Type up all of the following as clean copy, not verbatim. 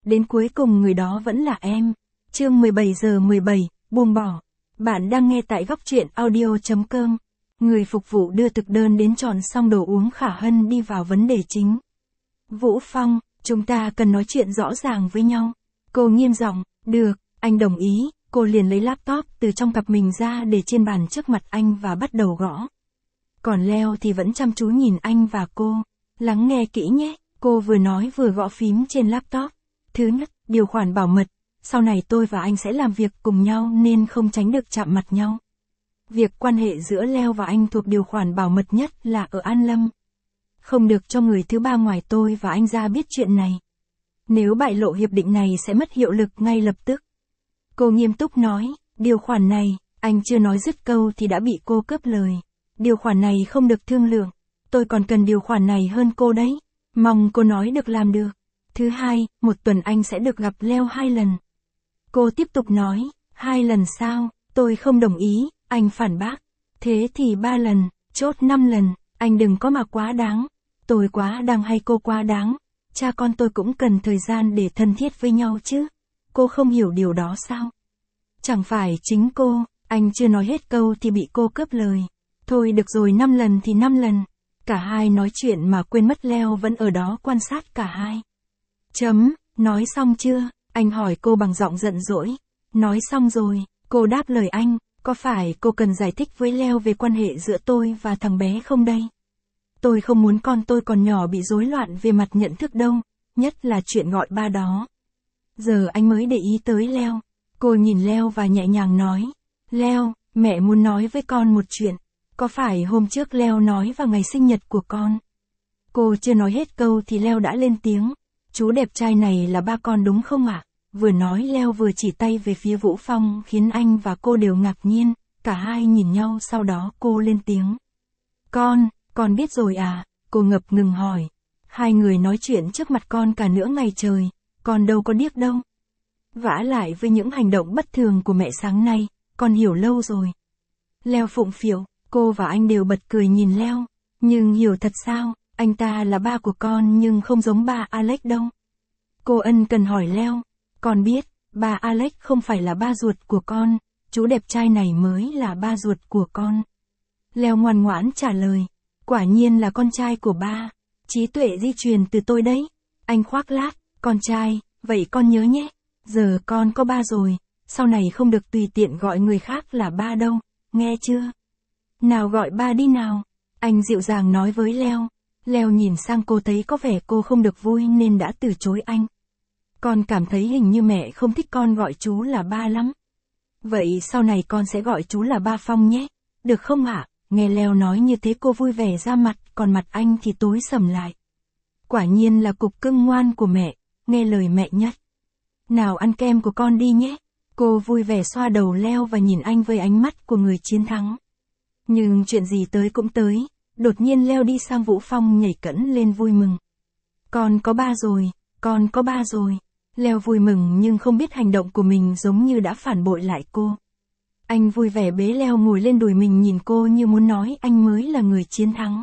đến cuối cùng người đó vẫn là em. Chương 17 giờ 17, buông bỏ. Bạn đang nghe tại góc truyện audio.com. Người phục vụ đưa thực đơn đến chọn xong đồ uống, Khả Hân đi vào vấn đề chính. Vũ Phong, chúng ta cần nói chuyện rõ ràng với nhau. Cô nghiêm giọng, được, anh đồng ý. Cô liền lấy laptop từ trong cặp mình ra để trên bàn trước mặt anh và bắt đầu gõ. Còn Leo thì vẫn chăm chú nhìn anh và cô. Lắng nghe kỹ nhé, cô vừa nói vừa gõ phím trên laptop. Thứ nhất, điều khoản bảo mật. Sau này tôi và anh sẽ làm việc cùng nhau nên không tránh được chạm mặt nhau. Việc quan hệ giữa Leo và anh thuộc điều khoản bảo mật nhất là ở An Lâm. Không được cho người thứ ba ngoài tôi và anh ra biết chuyện này. Nếu bại lộ hiệp định này sẽ mất hiệu lực ngay lập tức. Cô nghiêm túc nói, điều khoản này, anh chưa nói dứt câu thì đã bị cô cướp lời. Điều khoản này không được thương lượng. Tôi còn cần điều khoản này hơn cô đấy. Mong cô nói được làm được. Thứ hai, một tuần anh sẽ được gặp Leo 2 lần. Cô tiếp tục nói, 2 lần sao, tôi không đồng ý, anh phản bác. Thế thì 3 lần, chốt 5 lần, anh đừng có mà quá đáng. Tôi quá đáng hay cô quá đáng? Cha con tôi cũng cần thời gian để thân thiết với nhau chứ. Cô không hiểu điều đó sao? Chẳng phải chính cô, anh chưa nói hết câu thì bị cô cướp lời. Thôi được rồi, 5 lần thì 5 lần. Cả hai nói chuyện mà quên mất Leo vẫn ở đó quan sát cả hai. Nói xong chưa? Anh hỏi cô bằng giọng giận dỗi. Nói xong rồi, cô đáp lời anh, có phải cô cần giải thích với Leo về quan hệ giữa tôi và thằng bé không đây? Tôi không muốn con tôi còn nhỏ bị rối loạn về mặt nhận thức đâu, nhất là chuyện gọi ba đó. Giờ anh mới để ý tới Leo. Cô nhìn Leo và nhẹ nhàng nói, Leo, mẹ muốn nói với con một chuyện. Có phải hôm trước Leo nói vào ngày sinh nhật của con? Cô chưa nói hết câu thì Leo đã lên tiếng. Chú đẹp trai này là ba con đúng không ạ? Vừa nói Leo vừa chỉ tay về phía Vũ Phong khiến anh và cô đều ngạc nhiên. Cả hai nhìn nhau, sau đó cô lên tiếng. Con biết rồi à? Cô ngập ngừng hỏi. Hai người nói chuyện trước mặt con cả nửa ngày trời. Con đâu có điếc đâu. Vả lại với những hành động bất thường của mẹ sáng nay, con hiểu lâu rồi. Leo phụng phịu, cô và anh đều bật cười nhìn Leo. Nhưng hiểu thật sao? Anh ta là ba của con nhưng không giống ba Alex đâu. Cô ân cần hỏi Leo. Con biết, ba Alex không phải là ba ruột của con, chú đẹp trai này mới là ba ruột của con. Leo ngoan ngoãn trả lời. Quả nhiên là con trai của ba. Trí tuệ di truyền từ tôi đấy. Anh khoác lác, con trai, vậy con nhớ nhé. Giờ con có ba rồi, sau này không được tùy tiện gọi người khác là ba đâu, nghe chưa? Nào gọi ba đi nào. Anh dịu dàng nói với Leo. Leo nhìn sang cô thấy có vẻ cô không được vui nên đã từ chối anh. Con cảm thấy hình như mẹ không thích con gọi chú là ba lắm. Vậy sau này con sẽ gọi chú là ba Phong nhé. Được không ạ? Nghe Leo nói như thế cô vui vẻ ra mặt, còn mặt anh thì tối sầm lại. Quả nhiên là cục cưng ngoan của mẹ, nghe lời mẹ nhất. Nào ăn kem của con đi nhé. Cô vui vẻ xoa đầu Leo và nhìn anh với ánh mắt của người chiến thắng. Nhưng chuyện gì tới cũng tới. Đột nhiên Leo đi sang Vũ Phong nhảy cẫng lên vui mừng. Con có ba rồi, con có ba rồi. Leo vui mừng nhưng không biết hành động của mình giống như đã phản bội lại cô. Anh vui vẻ bế Leo ngồi lên đùi mình nhìn cô như muốn nói anh mới là người chiến thắng.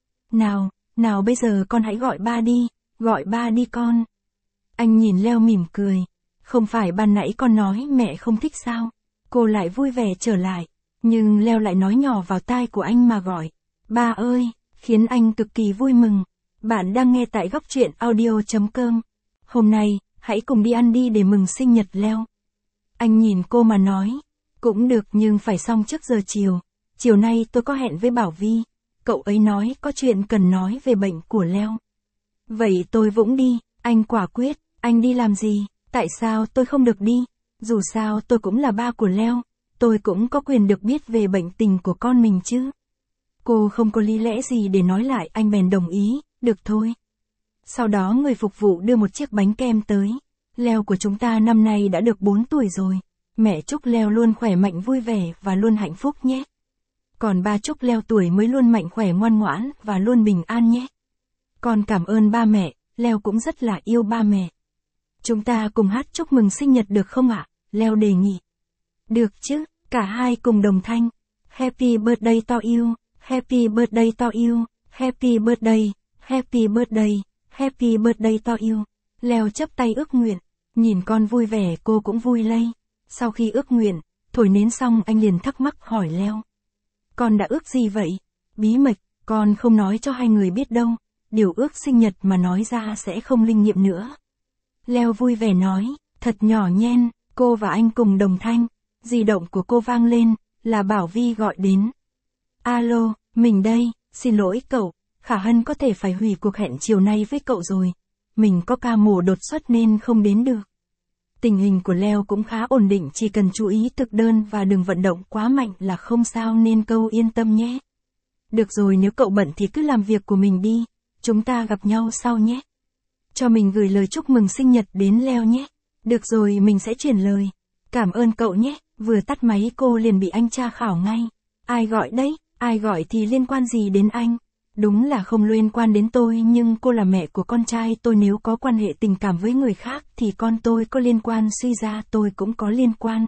Nào bây giờ con hãy gọi ba đi con. Anh nhìn Leo mỉm cười. Không phải ban nãy con nói mẹ không thích sao? Cô lại vui vẻ trở lại. Nhưng Leo lại nói nhỏ vào tai của anh mà gọi. Ba ơi, khiến anh cực kỳ vui mừng. Bạn đang nghe tại góc truyện audio.com. Hôm nay, hãy cùng đi ăn đi để mừng sinh nhật Leo. Anh nhìn cô mà nói. Cũng được nhưng phải xong trước giờ chiều. Chiều nay tôi có hẹn với Bảo Vi. Cậu ấy nói có chuyện cần nói về bệnh của Leo. Vậy tôi cũng đi. Anh quả quyết. Anh đi làm gì? Tại sao tôi không được đi? Dù sao tôi cũng là ba của Leo. Tôi cũng có quyền được biết về bệnh tình của con mình chứ. Cô không có lý lẽ gì để nói lại, anh bèn đồng ý. Được thôi. Sau đó người phục vụ đưa một chiếc bánh kem tới. Leo của chúng ta năm nay đã được 4 tuổi rồi. Mẹ chúc Leo luôn khỏe mạnh vui vẻ và luôn hạnh phúc nhé. Còn ba chúc Leo tuổi mới luôn mạnh khỏe ngoan ngoãn và luôn bình an nhé. Con cảm ơn ba mẹ, Leo cũng rất là yêu ba mẹ. Chúng ta cùng hát chúc mừng sinh nhật được không ạ? Leo đề nghị. Được chứ, cả hai cùng đồng thanh. Happy birthday to you, happy birthday to you, happy birthday, happy birthday, happy birthday to you. Leo chắp tay ước nguyện. Nhìn con vui vẻ cô cũng vui lây. Sau khi ước nguyện, thổi nến xong anh liền thắc mắc hỏi Leo. Con đã ước gì vậy? Bí mật, con không nói cho hai người biết đâu. Điều ước sinh nhật mà nói ra sẽ không linh nghiệm nữa. Leo vui vẻ nói, thật nhỏ nhen, cô và anh cùng đồng thanh. Di động của cô vang lên, là Bảo Vi gọi đến. Alo, mình đây, xin lỗi cậu, Khả Hân có thể phải hủy cuộc hẹn chiều nay với cậu rồi. Mình có ca mổ đột xuất nên không đến được. Tình hình của Leo cũng khá ổn định, chỉ cần chú ý thực đơn và đừng vận động quá mạnh là không sao nên câu yên tâm nhé. Được rồi, nếu cậu bận thì cứ làm việc của mình đi, chúng ta gặp nhau sau nhé. Cho mình gửi lời chúc mừng sinh nhật đến Leo nhé. Được rồi, mình sẽ chuyển lời. Cảm ơn cậu nhé. Vừa tắt máy cô liền bị anh tra khảo ngay. Ai gọi đấy? Ai gọi thì liên quan gì đến anh? Đúng là không liên quan đến tôi, nhưng cô là mẹ của con trai tôi, nếu có quan hệ tình cảm với người khác thì con tôi có liên quan, suy ra tôi cũng có liên quan.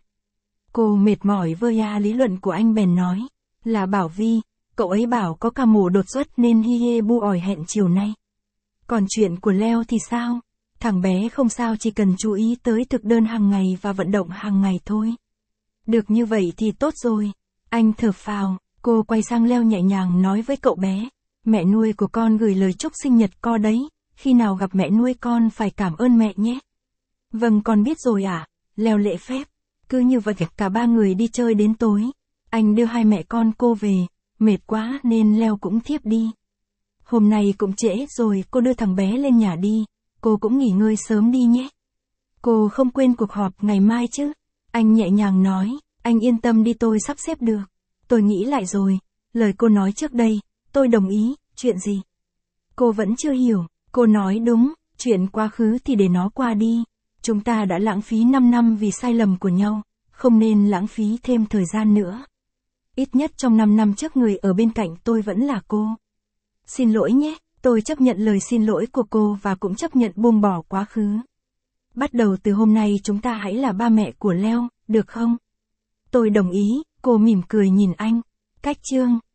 Cô mệt mỏi với lý luận của anh bèn nói, là Bảo Vi, cậu ấy bảo có ca mổ đột xuất nên hi hê bu ỏi hẹn chiều nay. Còn chuyện của Leo thì sao? Thằng bé không sao, chỉ cần chú ý tới thực đơn hàng ngày và vận động hàng ngày thôi. Được như vậy thì tốt rồi. Anh thở phào, cô quay sang Leo nhẹ nhàng nói với cậu bé. Mẹ nuôi của con gửi lời chúc sinh nhật con đấy, khi nào gặp mẹ nuôi con phải cảm ơn mẹ nhé. Vâng, con biết rồi ạ. Leo lễ phép. Cứ như vậy cả ba người đi chơi đến tối. Anh đưa hai mẹ con cô về, mệt quá nên Leo cũng thiếp đi. Hôm nay cũng trễ rồi, cô đưa thằng bé lên nhà đi, cô cũng nghỉ ngơi sớm đi nhé. Cô không quên cuộc họp ngày mai chứ? Anh nhẹ nhàng nói, anh yên tâm đi, tôi sắp xếp được. Tôi nghĩ lại rồi, lời cô nói trước đây, tôi đồng ý. Chuyện gì? Cô vẫn chưa hiểu. Cô nói đúng, chuyện quá khứ thì để nó qua đi. Chúng ta đã lãng phí 5 năm vì sai lầm của nhau, không nên lãng phí thêm thời gian nữa. Ít nhất trong 5 năm trước người ở bên cạnh tôi vẫn là cô. Xin lỗi nhé, tôi chấp nhận lời xin lỗi của cô và cũng chấp nhận buông bỏ quá khứ. Bắt đầu từ hôm nay chúng ta hãy là ba mẹ của Leo, được không? Tôi đồng ý, cô mỉm cười nhìn anh. Cách chương